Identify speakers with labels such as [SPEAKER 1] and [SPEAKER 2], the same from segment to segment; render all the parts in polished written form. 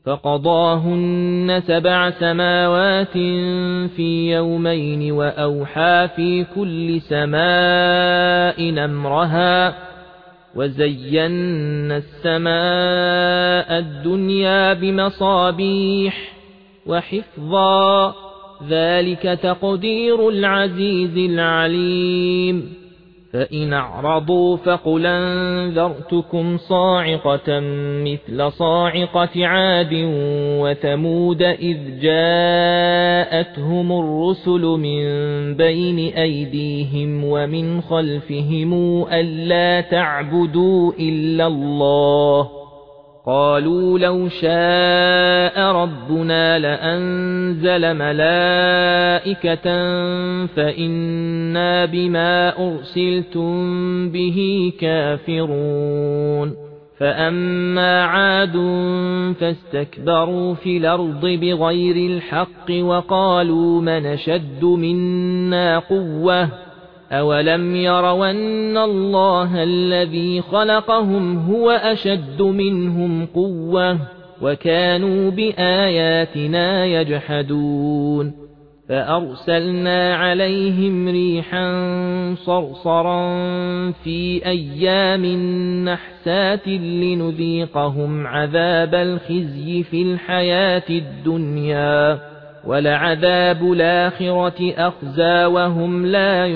[SPEAKER 1] فقضاهن 7 سماوات في يومين وأوحى في كل سماء أمرها وزينا السماء الدنيا بمصابيح وحفظا ذلك تقدير العزيز العليم فإن أعرضوا فقل أنذرتكم صاعقة مثل صاعقة عاد وثمود إذ جاءتهم الرسل من بين أيديهم ومن خلفهم ألا تعبدوا إلا الله قالوا لو شاء ربنا لأنزل ملائكة فإنا بما أرسلتم به كافرون فأما عاد فاستكبروا في الأرض بغير الحق وقالوا من أشد منا قوة أولم يروا أن الله الذي خلقهم هو أشد منهم قوة وكانوا بآياتنا يجحدون فأرسلنا عليهم ريحا صرصرا في أيام نحسات لنذيقهم عذاب الخزي في الحياة الدنيا ولعذاب الآخرة أخزى وهم لا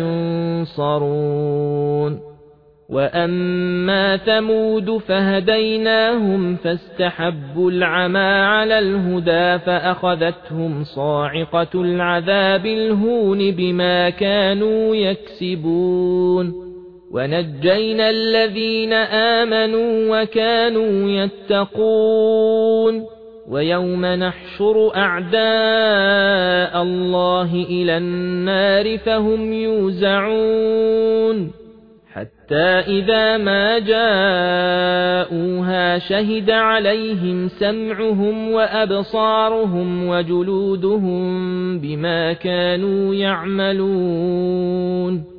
[SPEAKER 1] ينصرون وأما ثمود فهديناهم فاستحبوا العمى على الهدى فأخذتهم صاعقة العذاب الهون بما كانوا يكسبون ونجينا الذين آمنوا وكانوا يتقون ويوم نحشر أعداء الله إلى النار فهم يوزعون حتى إذا ما جاءوها شهد عليهم سمعهم وأبصارهم وجلودهم بما كانوا يعملون